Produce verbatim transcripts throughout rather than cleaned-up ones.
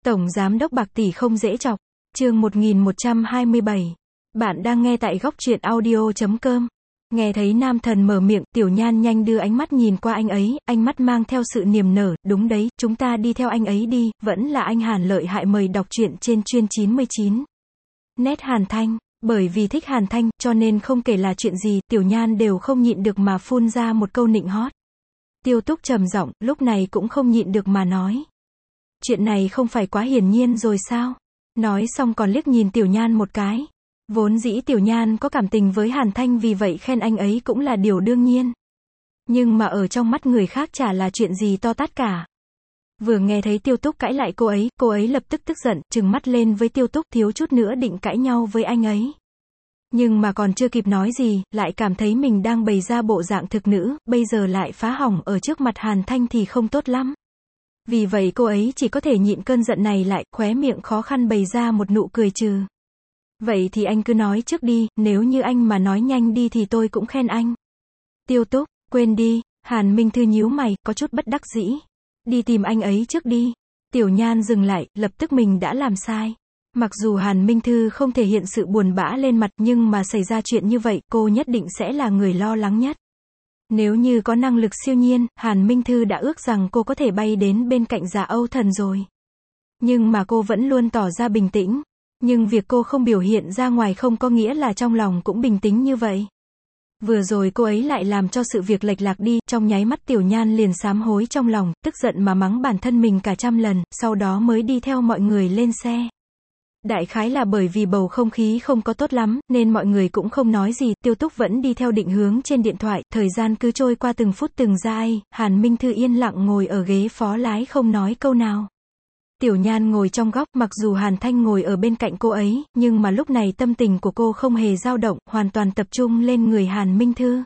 Tổng giám đốc bạc tỷ không dễ chọc. Chương một nghìn một trăm hai mươi bảy. Bạn đang nghe tại góc truyện audio chấm com. Nghe thấy nam thần mở miệng, Tiểu Nhan nhanh đưa ánh mắt nhìn qua anh ấy, ánh mắt mang theo sự niềm nở, đúng đấy, chúng ta đi theo anh ấy đi, vẫn là anh Hàn lợi hại mời đọc truyện trên chuyên chín mươi chín. Nét Hàn Thanh, bởi vì thích Hàn Thanh, cho nên không kể là chuyện gì, Tiểu Nhan đều không nhịn được mà phun ra một câu nịnh hót. Tiêu Túc trầm giọng, lúc này cũng không nhịn được mà nói. Chuyện này không phải quá hiển nhiên rồi sao? Nói xong còn liếc nhìn Tiểu Nhan một cái. Vốn dĩ Tiểu Nhan có cảm tình với Hàn Thanh vì vậy khen anh ấy cũng là điều đương nhiên. Nhưng mà ở trong mắt người khác chả là chuyện gì to tát cả. Vừa nghe thấy Tiêu Túc cãi lại cô ấy, cô ấy lập tức tức giận, trừng mắt lên với Tiêu Túc, thiếu chút nữa định cãi nhau với anh ấy. Nhưng mà còn chưa kịp nói gì, lại cảm thấy mình đang bày ra bộ dạng thực nữ, bây giờ lại phá hỏng ở trước mặt Hàn Thanh thì không tốt lắm. Vì vậy cô ấy chỉ có thể nhịn cơn giận này lại, khóe miệng khó khăn bày ra một nụ cười trừ. Vậy thì anh cứ nói trước đi, nếu như anh mà nói nhanh đi thì tôi cũng khen anh. Tiêu Túc, quên đi, Hàn Minh Thư nhíu mày, có chút bất đắc dĩ. Đi tìm anh ấy trước đi. Tiểu Nhan dừng lại, lập tức mình đã làm sai. Mặc dù Hàn Minh Thư không thể hiện sự buồn bã lên mặt nhưng mà xảy ra chuyện như vậy, cô nhất định sẽ là người lo lắng nhất. Nếu như có năng lực siêu nhiên, Hàn Minh Thư đã ước rằng cô có thể bay đến bên cạnh Dạ Âu Thần rồi. Nhưng mà cô vẫn luôn tỏ ra bình tĩnh. Nhưng việc cô không biểu hiện ra ngoài không có nghĩa là trong lòng cũng bình tĩnh như vậy. Vừa rồi cô ấy lại làm cho sự việc lệch lạc đi, trong nháy mắt Tiểu Nhan liền sám hối trong lòng, tức giận mà mắng bản thân mình cả trăm lần, sau đó mới đi theo mọi người lên xe. Đại khái là bởi vì bầu không khí không có tốt lắm, nên mọi người cũng không nói gì, Tiêu Túc vẫn đi theo định hướng trên điện thoại, thời gian cứ trôi qua từng phút từng giây, Hàn Minh Thư yên lặng ngồi ở ghế phó lái không nói câu nào. Tiểu Nhan ngồi trong góc, mặc dù Hàn Thanh ngồi ở bên cạnh cô ấy, nhưng mà lúc này tâm tình của cô không hề dao động, hoàn toàn tập trung lên người Hàn Minh Thư.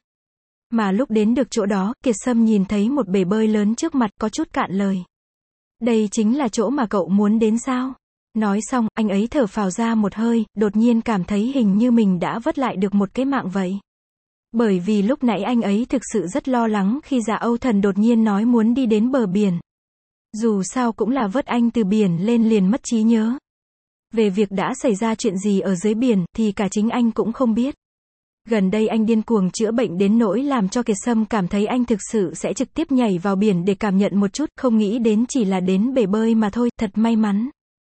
Mà lúc đến được chỗ đó, Kiệt Sâm nhìn thấy một bể bơi lớn trước mặt, có chút cạn lời. Đây chính là chỗ mà cậu muốn đến sao? Nói xong, anh ấy thở phào ra một hơi, đột nhiên cảm thấy hình như mình đã vớt lại được một cái mạng vậy. Bởi vì lúc nãy anh ấy thực sự rất lo lắng khi Dạ Âu Thần đột nhiên nói muốn đi đến bờ biển. Dù sao cũng là vớt anh từ biển lên liền mất trí nhớ. Về việc đã xảy ra chuyện gì ở dưới biển, thì cả chính anh cũng không biết. Gần đây anh điên cuồng chữa bệnh đến nỗi làm cho Kiệt Sâm cảm thấy anh thực sự sẽ trực tiếp nhảy vào biển để cảm nhận một chút, không nghĩ đến chỉ là đến bể bơi mà thôi, thật may mắn.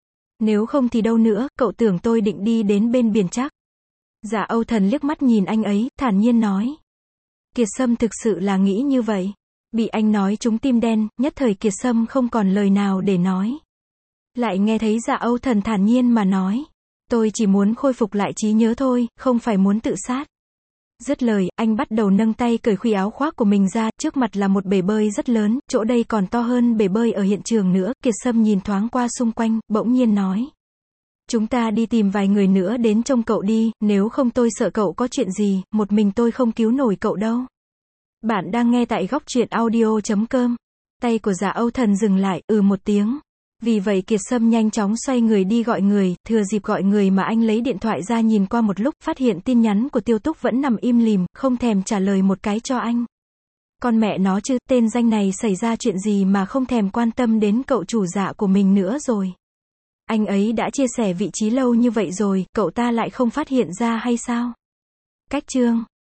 Nếu không thì đâu nữa, cậu tưởng tôi định đi đến bên biển chắc. Dạ Âu Thần liếc mắt nhìn anh ấy, thản nhiên nói. Kiệt Sâm thực sự là nghĩ như vậy. Bị anh nói trúng tim đen, nhất thời Kiệt Sâm không còn lời nào để nói. Lại nghe thấy Dạ Âu Thần thản nhiên mà nói. Tôi chỉ muốn khôi phục lại trí nhớ thôi, không phải muốn tự sát. Dứt lời, anh bắt đầu nâng tay cởi khuy áo khoác của mình ra, trước mặt là một bể bơi rất lớn, chỗ đây còn to hơn bể bơi ở hiện trường nữa. Kiệt Sâm nhìn thoáng qua xung quanh, bỗng nhiên nói. Chúng ta đi tìm vài người nữa đến trông cậu đi, nếu không tôi sợ cậu có chuyện gì, một mình tôi không cứu nổi cậu đâu. Bạn đang nghe tại góc truyện audio chấm com. Tay của Dạ Âu Thần dừng lại, ừ một tiếng. Vì vậy Kiệt Sâm nhanh chóng xoay người đi gọi người, thừa dịp gọi người mà anh lấy điện thoại ra nhìn qua một lúc, phát hiện tin nhắn của Tiêu Túc vẫn nằm im lìm, không thèm trả lời một cái cho anh. Con mẹ nó chứ, tên danh này xảy ra chuyện gì mà không thèm quan tâm đến cậu chủ Dạ của mình nữa rồi. Anh ấy đã chia sẻ vị trí lâu như vậy rồi, cậu ta lại không phát hiện ra hay sao? Cách chương